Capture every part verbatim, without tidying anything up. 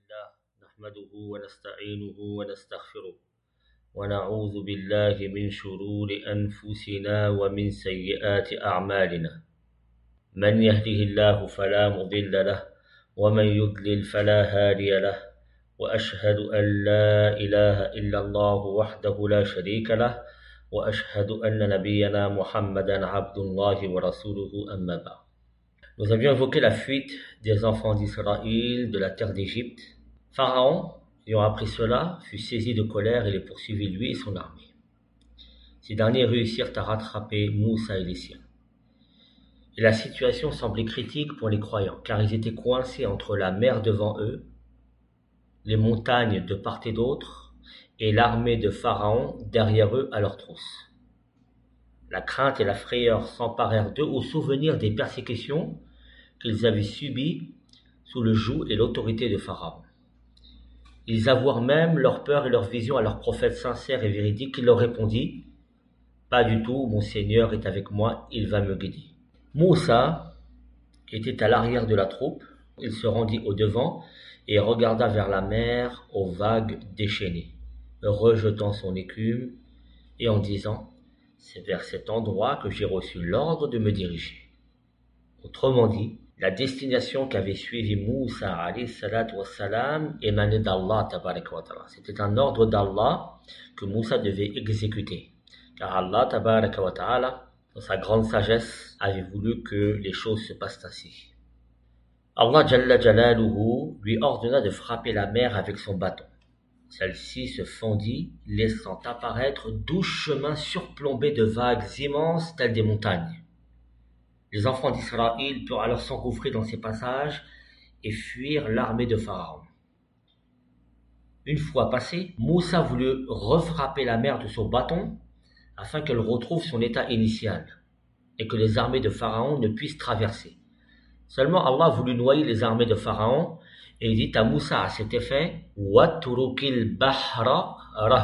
لله نحمده ونستعينه ونستغفره ونعوذ بالله من شرور أنفسنا ومن سيئات أعمالنا من يهده الله فلا مضل له ومن يضلل فلا هادي له وأشهد أن لا إله إلا الله وحده لا شريك له وأشهد أن نبينا محمدا عبد الله ورسوله أما بعد. Nous avions évoqué la fuite des enfants d'Israël de la terre d'Égypte. Pharaon, ayant appris cela, fut saisi de colère et les poursuivit lui et son armée. Ces derniers réussirent à rattraper Moussa et les siens. Et la situation semblait critique pour les croyants, car ils étaient coincés entre la mer devant eux, les montagnes de part et d'autre, et l'armée de Pharaon derrière eux à leur trousse. La crainte et la frayeur s'emparèrent d'eux au souvenir des persécutions qu'ils avaient subies sous le joug et l'autorité de Pharaon. Ils avouèrent même leur peur et leur vision à leur prophète sincère et véridique qui leur répondit « Pas du tout, mon Seigneur est avec moi, il va me guider. » Moussa était à l'arrière de la troupe, il se rendit au devant et regarda vers la mer aux vagues déchaînées, rejetant son écume et en disant « C'est vers cet endroit que j'ai reçu l'ordre de me diriger. » Autrement dit, la destination qu'avait suivi Moussa alayhi salatu wassalam émanait d'Allah tabaraka wa ta'ala. C'était un ordre d'Allah que Moussa devait exécuter. Car Allah tabaraka wa ta'ala, dans sa grande sagesse, avait voulu que les choses se passent ainsi. Allah jalla jalaluhu lui ordonna de frapper la mer avec son bâton. Celle-ci se fendit, laissant apparaître douze chemins surplombés de vagues immenses telles des montagnes. Les enfants d'Israël purent alors s'engouffrer dans ces passages et fuir l'armée de Pharaon. Une fois passé, Moussa voulut refrapper la mer de son bâton afin qu'elle retrouve son état initial et que les armées de Pharaon ne puissent traverser. Seulement Allah voulut noyer les armées de Pharaon et il dit à Moussa à cet effet « Waturukil bahra rahwan »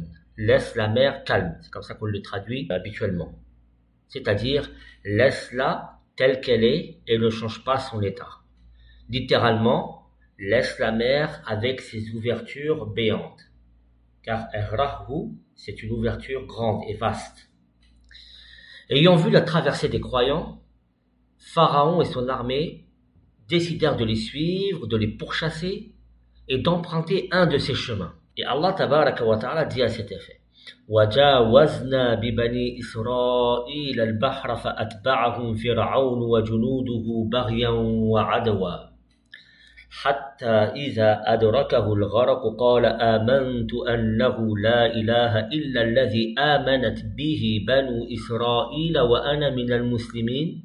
laisse la mer calme, c'est comme ça qu'on le traduit habituellement. C'est-à-dire, laisse-la telle qu'elle est et ne change pas son état. Littéralement, laisse la mer avec ses ouvertures béantes. Car Rahhu, c'est une ouverture grande et vaste. Ayant vu la traversée des croyants, Pharaon et son armée décidèrent de les suivre, de les pourchasser et d'emprunter un de ces chemins. Et Allah tabaraka wa ta'ala dit à cet effet وَجَاوَزْنَا بِبَنِي إِسْرَائِيلَ الْبَحْرَ فَأَتْبَعَهُمْ فِرْعَوْنُ وَجُنُودُهُ بَغْيًا وَعَدْوًا حَتَّى إِذَا أَدْرَكَهُ الْغَرَقُ قَالَ آمَنْتُ أَنَّهُ لَا إِلَهَ إِلَّا الَّذِي آمَنَتْ بِهِ بَنُو إِسْرَائِيلَ وَأَنَا مِنَ الْمُسْلِمِينَ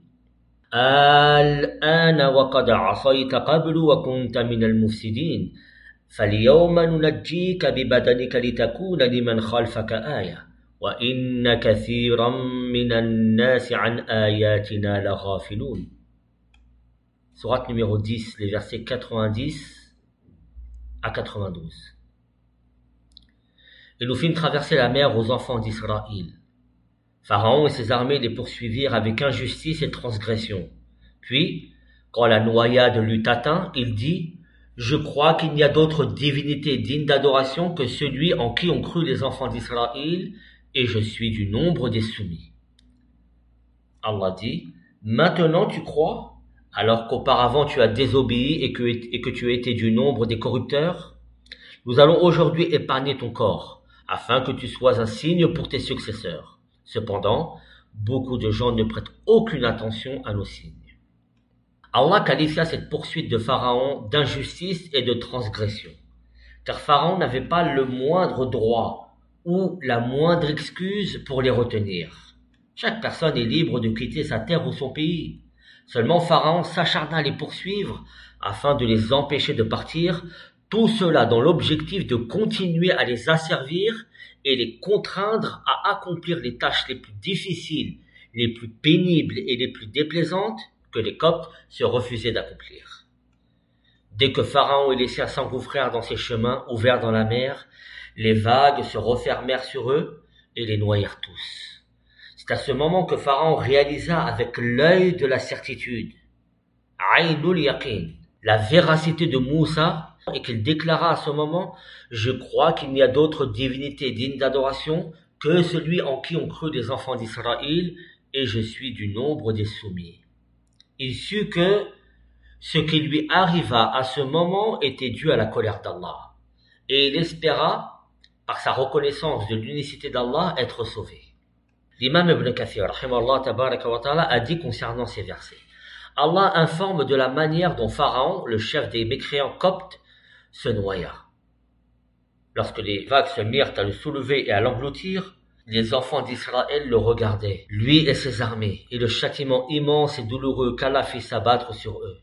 الآن وقد عصيت قبل وكنت من المفسدين فاليوم ننجيك ببدنك لتكون لمن خلفك آية وإن كثيرا من الناس عن آياتنا لغافلون. Sourate numéro dix, les versets quatre-vingt-dix à quatre-vingt-douze. Et nous fîmes traverser la mer aux enfants d'Israël. Pharaon et ses armées les poursuivirent avec injustice et transgression. Puis, quand la noyade l'eut atteint, il dit « Je crois qu'il n'y a d'autre divinité digne d'adoration que celui en qui ont cru les enfants d'Israël, et je suis du nombre des soumis. » Allah dit « Maintenant tu crois, alors qu'auparavant tu as désobéi et que, et que tu as été du nombre des corrupteurs? Nous allons aujourd'hui épargner ton corps, afin que tu sois un signe pour tes successeurs. » Cependant, beaucoup de gens ne prêtent aucune attention à nos signes. Allah qualifia cette poursuite de Pharaon d'injustice et de transgression, car Pharaon n'avait pas le moindre droit ou la moindre excuse pour les retenir. Chaque personne est libre de quitter sa terre ou son pays. Seulement Pharaon s'acharna à les poursuivre afin de les empêcher de partir, tout cela dans l'objectif de continuer à les asservir et les contraindre à accomplir les tâches les plus difficiles, les plus pénibles et les plus déplaisantes que les Coptes se refusaient d'accomplir. Dès que Pharaon et les siens s'engouffrèrent dans ces chemins ouverts dans la mer, les vagues se refermèrent sur eux et les noyèrent tous. C'est à ce moment que Pharaon réalisa avec l'œil de la certitude, Aynul Yaqin, la véracité de Moussa et qu'il déclara à ce moment « Je crois qu'il n'y a d'autres divinités dignes d'adoration que celui en qui ont cru les enfants d'Israël et je suis du nombre des soumis. » Il sut que ce qui lui arriva à ce moment était dû à la colère d'Allah et il espéra, par sa reconnaissance de l'unicité d'Allah, être sauvé. L'imam Ibn Kathir, rahimahullah tabaraka wa ta'ala, a dit concernant ces versets: Allah informe de la manière dont Pharaon, le chef des mécréants coptes, se noya. Lorsque les vagues se mirent à le soulever et à l'engloutir, les enfants d'Israël le regardaient, lui et ses armées, et le châtiment immense et douloureux qu'Allah fit s'abattre sur eux.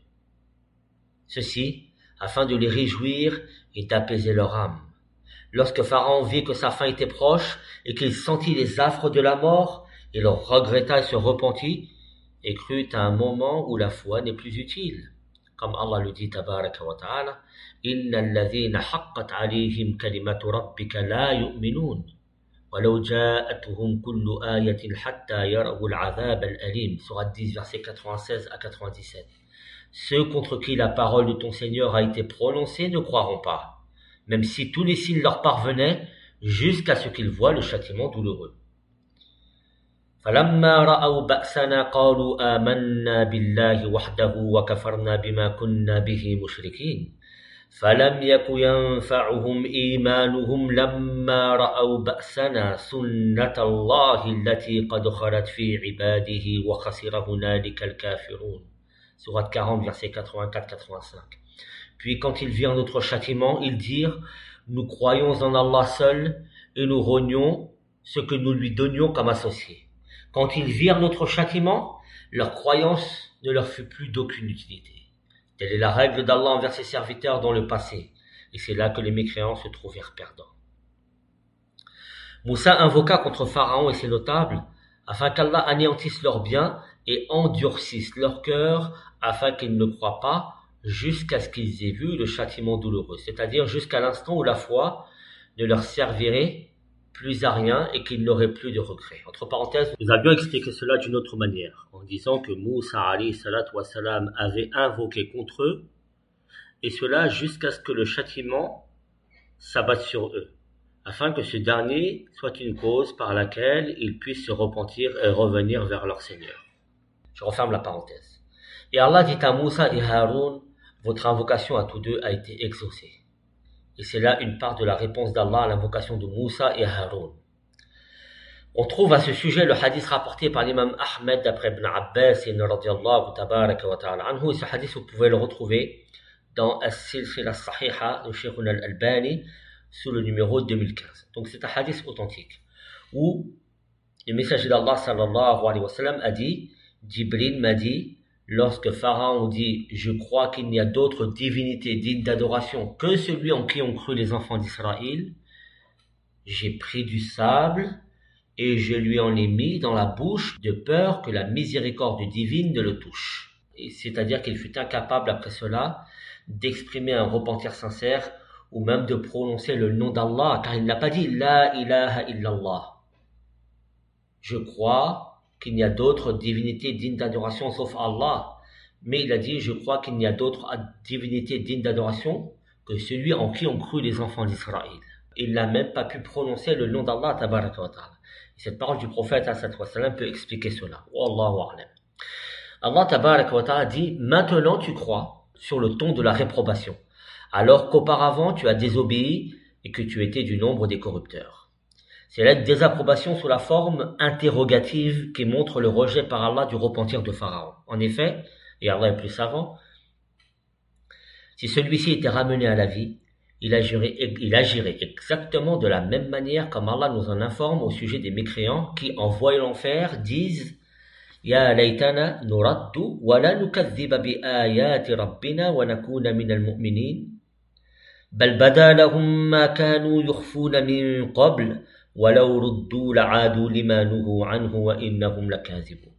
Ceci, afin de les réjouir et d'apaiser leur âme. Lorsque Pharaon vit que sa fin était proche et qu'il sentit les affres de la mort, il regretta et se repentit et crut à un moment où la foi n'est plus utile. Comme Allah le dit, tabaraka wa ta'ala, « Inna alladhina haqqat alayhim kalimatu rabbika la yu'minun, walau ja'atuhum kullu ayatin hatta yarawu al-'adhab al-alim » Sourate dix, versets quatre-vingt-seize à quatre-vingt-dix-sept. Ceux contre qui la parole de ton Seigneur a été prononcée ne croiront pas, même si tous les signes leur parvenaient, jusqu'à ce qu'ils voient le châtiment douloureux. فَلَمَّا رَأَوْا بَأْسَنَا قَالُوا آمَنَّا بِاللَّهِ وَحْدَهُ وَكَفَرْنَا بِمَا كُنَّا بِهِ مُشْرِكِينَ فَلَمْ يَكُ يَنفَعُهُمْ إِيمَانُهُمْ لَمَّا رَأَوْا بَأْسَنَا سُنَّةَ اللَّهِ الَّتِي قَدْ خَلَتْ فِي عِبَادِهِ وَخَسِرَ هُنَالِكَ الْكَافِرُونَ Sourate quarante, versets quatre-vingt-quatre à quatre-vingt-cinq. Puis quand ils virent notre châtiment, ils dirent « Nous croyons en Allah seul et nous renions ce que nous lui donnions comme associé. » Quand ils virent notre châtiment, leur croyance ne leur fut plus d'aucune utilité. Telle est la règle d'Allah envers ses serviteurs dans le passé, et c'est là que les mécréants se trouvèrent perdants. Moussa invoqua contre Pharaon et ses notables, afin qu'Allah anéantisse leurs biens et endurcisse leur cœur, afin qu'ils ne croient pas, jusqu'à ce qu'ils aient vu le châtiment douloureux, c'est-à-dire jusqu'à l'instant où la foi ne leur servirait plus à rien et qu'ils n'auraient plus de regrets. Entre parenthèses, nous avions expliqué cela d'une autre manière, en disant que Moussa alayhi salatu wa salam avait invoqué contre eux, et cela jusqu'à ce que le châtiment s'abatte sur eux, afin que ce dernier soit une cause par laquelle ils puissent se repentir et revenir vers leur Seigneur. Je referme la parenthèse. Et Allah dit à Moussa et Haroun, votre invocation à tous deux a été exaucée. Et c'est là une part de la réponse d'Allah à l'invocation de Moussa et Haroun. On trouve à ce sujet le hadith rapporté par l'imam Ahmed d'après Ibn Abbas et radiyallahu tabaraka wa ta'ala anhu. Et ce hadith, vous pouvez le retrouver dans As-Silsila Sahiha de Cheikh al-Albani sous le numéro deux mille quinze. Donc c'est un hadith authentique où le messager d'Allah sallallahu alayhi wa sallam a dit, Jibril m'a dit, lorsque Pharaon dit « Je crois qu'il n'y a d'autres divinités dignes d'adoration que celui en qui ont cru les enfants d'Israël », j'ai pris du sable et je lui en ai mis dans la bouche de peur que la miséricorde divine ne le touche. Et c'est-à-dire qu'il fut incapable après cela d'exprimer un repentir sincère ou même de prononcer le nom d'Allah, car il n'a pas dit « La ilaha illallah ». Je crois qu'il n'y a d'autres divinités dignes d'adoration sauf Allah. Mais il a dit, je crois qu'il n'y a d'autres divinités dignes d'adoration que celui en qui ont cru les enfants d'Israël. Il n'a même pas pu prononcer le nom d'Allah, tabaraka wa ta'ala. Cette parole du prophète, sallallahu alayhi wa sallam, peut expliquer cela. Wallahu a'lam. Allah, tabaraka wa ta'ala, dit, maintenant tu crois sur le ton de la réprobation, alors qu'auparavant tu as désobéi et que tu étais du nombre des corrupteurs. C'est la désapprobation sous la forme interrogative qui montre le rejet par Allah du repentir de Pharaon. En effet, et Allah est plus savant, si celui-ci était ramené à la vie, il agirait, il agirait exactement de la même manière comme Allah nous en informe au sujet des mécréants qui, en voyant l'enfer, disent « Ya laytana nuraddu wa la nukadhiba bi ayati rabbina wa nakuna min al-mu'minin bal bada lahum ma kanu yukhfuna min qabl » وَلَوْ رُدُّوا لَعَادُوا لِمَا نُهُوا عَنْهُ وَإِنَّهُمْ لَكَاذِبُونَ.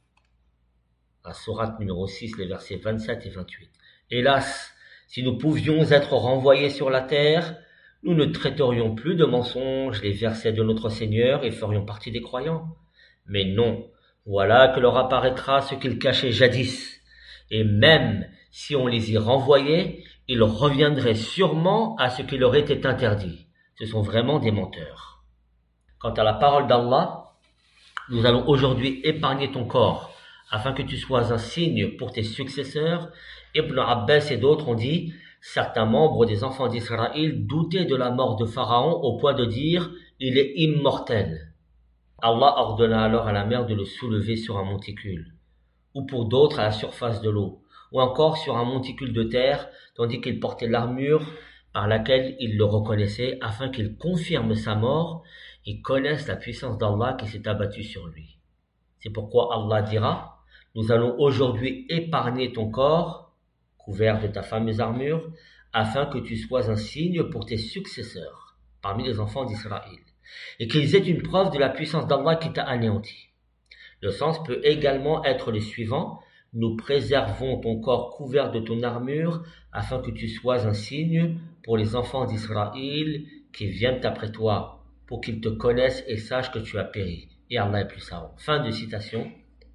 La sourate numéro six, les versets vingt-sept et vingt-huit. Hélas, si nous pouvions être renvoyés sur la terre, nous ne traiterions plus de mensonges les versets de notre Seigneur et ferions partie des croyants. Mais non, voilà que leur apparaîtra ce qu'ils cachaient jadis. Et même Si on les y renvoyait, ils reviendraient sûrement à ce qui leur était interdit. Ce sont vraiment des menteurs. Quant à la parole d'Allah, nous allons aujourd'hui épargner ton corps, afin que tu sois un signe pour tes successeurs. Ibn Abbas et d'autres ont dit, certains membres des enfants d'Israël doutaient de la mort de Pharaon au point de dire, il est immortel. Allah ordonna alors à la mer de le soulever sur un monticule, ou pour d'autres à la surface de l'eau, ou encore sur un monticule de terre, tandis qu'il portait l'armure par laquelle il le reconnaissait, afin qu'il confirme sa mort et connaisse la puissance d'Allah qui s'est abattue sur lui. C'est pourquoi Allah dira, nous allons aujourd'hui épargner ton corps, couvert de ta fameuse armure, afin que tu sois un signe pour tes successeurs, parmi les enfants d'Israël, et qu'ils aient une preuve de la puissance d'Allah qui t'a anéanti. Le sens peut également être le suivant, nous préservons ton corps couvert de ton armure, afin que tu sois un signe pour les enfants d'Israël qui viennent après toi, pour qu'ils te connaissent et sachent que tu as péri. Et Allah est plus savant. Fin de citation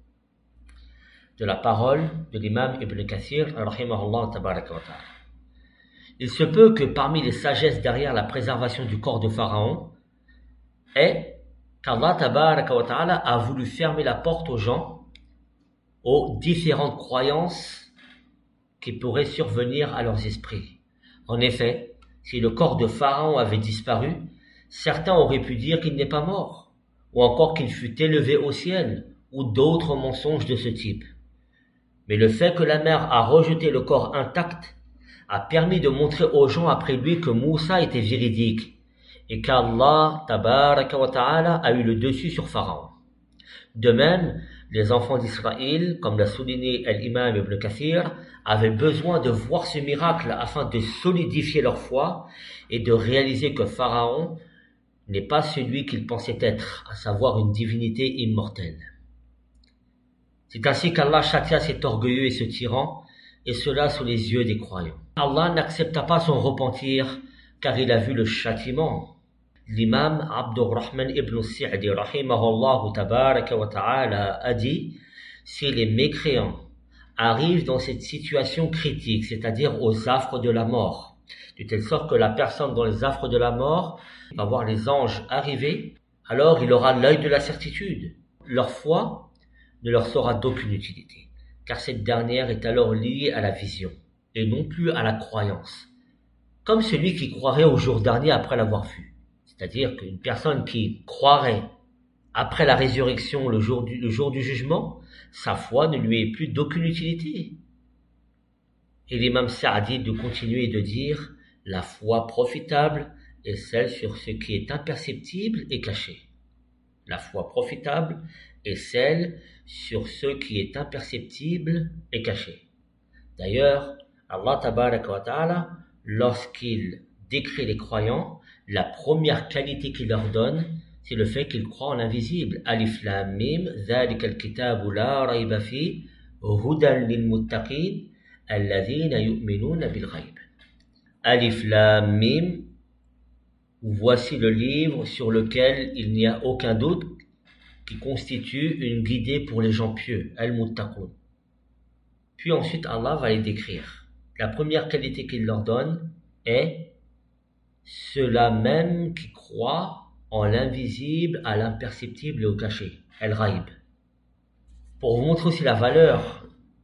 de la parole de l'imam Ibn Kathir, rahimahullah tabaraka wa ta'ala. Il se peut que parmi les sagesses derrière la préservation du corps de Pharaon est qu'Allah tabaraka wa ta'ala a voulu fermer la porte aux gens, aux différentes croyances qui pourraient survenir à leurs esprits. En effet, si le corps de Pharaon avait disparu, certains auraient pu dire qu'il n'est pas mort, ou encore qu'il fut élevé au ciel, ou d'autres mensonges de ce type. Mais le fait que la mer a rejeté le corps intact a permis de montrer aux gens après lui que Moussa était véridique, et qu'Allah tabaraka wa ta'ala a eu le dessus sur Pharaon. De même, les enfants d'Israël, comme l'a souligné l'imam Ibn Kathir, avaient besoin de voir ce miracle afin de solidifier leur foi et de réaliser que Pharaon n'est pas celui qu'il pensait être, à savoir une divinité immortelle. C'est ainsi qu'Allah châtia cet orgueilleux et ce tyran, et cela sous les yeux des croyants. Allah n'accepta pas son repentir, car il a vu le châtiment. L'imam Abdurrahman ibn Sa'di, rahimahullah tabaraka wa ta'ala, a dit, si les mécréants arrivent dans cette situation critique, c'est-à-dire aux affres de la mort, de telle sorte que la personne dans les affres de la mort va voir les anges arriver, alors il aura l'œil de la certitude. Leur foi ne leur sera d'aucune utilité, car cette dernière est alors liée à la vision, et non plus à la croyance, comme celui qui croirait au jour dernier après l'avoir vu. C'est-à-dire qu'une personne qui croirait après la résurrection, le jour du, le jour du jugement, sa foi ne lui est plus d'aucune utilité. Et l'imam Sa'di de continuer et de dire, la foi profitable est celle sur ce qui est imperceptible et caché. La foi profitable est celle sur ce qui est imperceptible et caché. D'ailleurs, Allah tabaraka wa ta'ala, lorsqu'il décrit les croyants, la première qualité qu'il leur donne, c'est le fait qu'ils croient en l'invisible. Alif lam mim, dhalika al-kitabu la rayba fi, hudan lil muttaqin, alladhina yu'minuna bil ghayb. Alif lam mim, voici le livre sur lequel il n'y a aucun doute, qui constitue une guidée pour les gens pieux, al-muttaqun. Puis ensuite Allah va les décrire. La première qualité qu'il leur donne est ceux-là même qui croient en l'invisible, à l'imperceptible et au caché, al-ghaib. Pour vous montrer aussi la valeur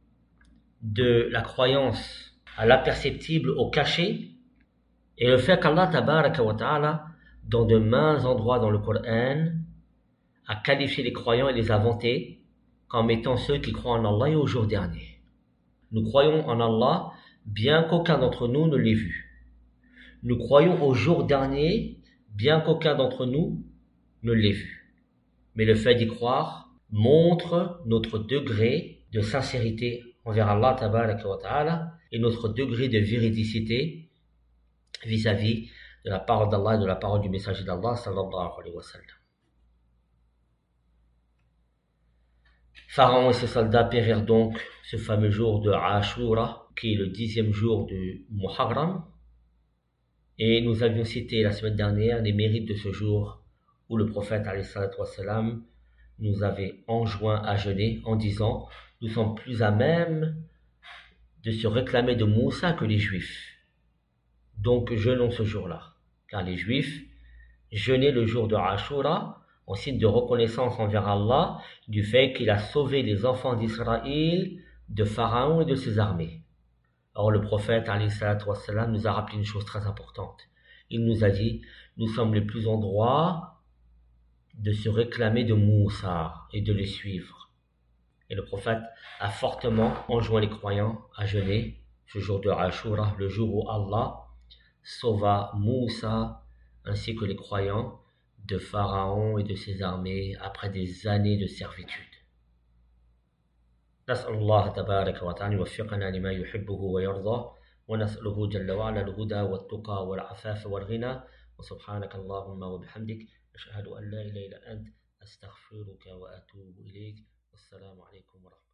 de la croyance à l'imperceptible, au caché, et le fait qu'Allah tabaraka wa ta'ala, dans de maints endroits dans le Coran, a qualifié les croyants et les a vantés comme étant ceux qui croient en Allah et au jour dernier. Nous croyons en Allah, bien qu'aucun d'entre nous ne l'ait vu. Nous croyons au jour dernier, bien qu'aucun d'entre nous ne l'ait vu. Mais le fait d'y croire montre notre degré de sincérité envers Allah tabaraka wa ta'ala et notre degré de véridicité vis-à-vis de la parole d'Allah et de la parole du messager d'Allah sallallahu alayhi wa sallam. Pharaon et ses soldats périrent donc ce fameux jour de Ashura, qui est le dixième jour du Muharram. Et nous avions cité la semaine dernière les mérites de ce jour où le prophète alayhi salatu wassalam nous avait enjoint à jeûner en disant « Nous sommes plus à même de se réclamer de Moussa que les Juifs. Donc jeûnons ce jour-là, car les Juifs jeûnaient le jour de Ashura en signe de reconnaissance envers Allah du fait qu'il a sauvé les enfants d'Israël de Pharaon et de ses armées. Or le prophète alayhi salatu wassalam, nous a rappelé une chose très importante. Il nous a dit, nous sommes les plus en droit de se réclamer de Moussa et de les suivre. Et le prophète a fortement enjoint les croyants à jeûner ce jour de Ashura, le jour où Allah sauva Moussa ainsi que les croyants de Pharaon et de ses armées après des années de servitude. نسأل الله تبارك وتعالى يوفقنا لما يحبه ويرضاه ونسأله جل وعلا الهدى والتقى والعفاف والغنى وسبحانك اللهم وبحمدك أشهد أن لا إله إلا أنت أستغفرك وأتوب إليك والسلام عليكم ورحمة الله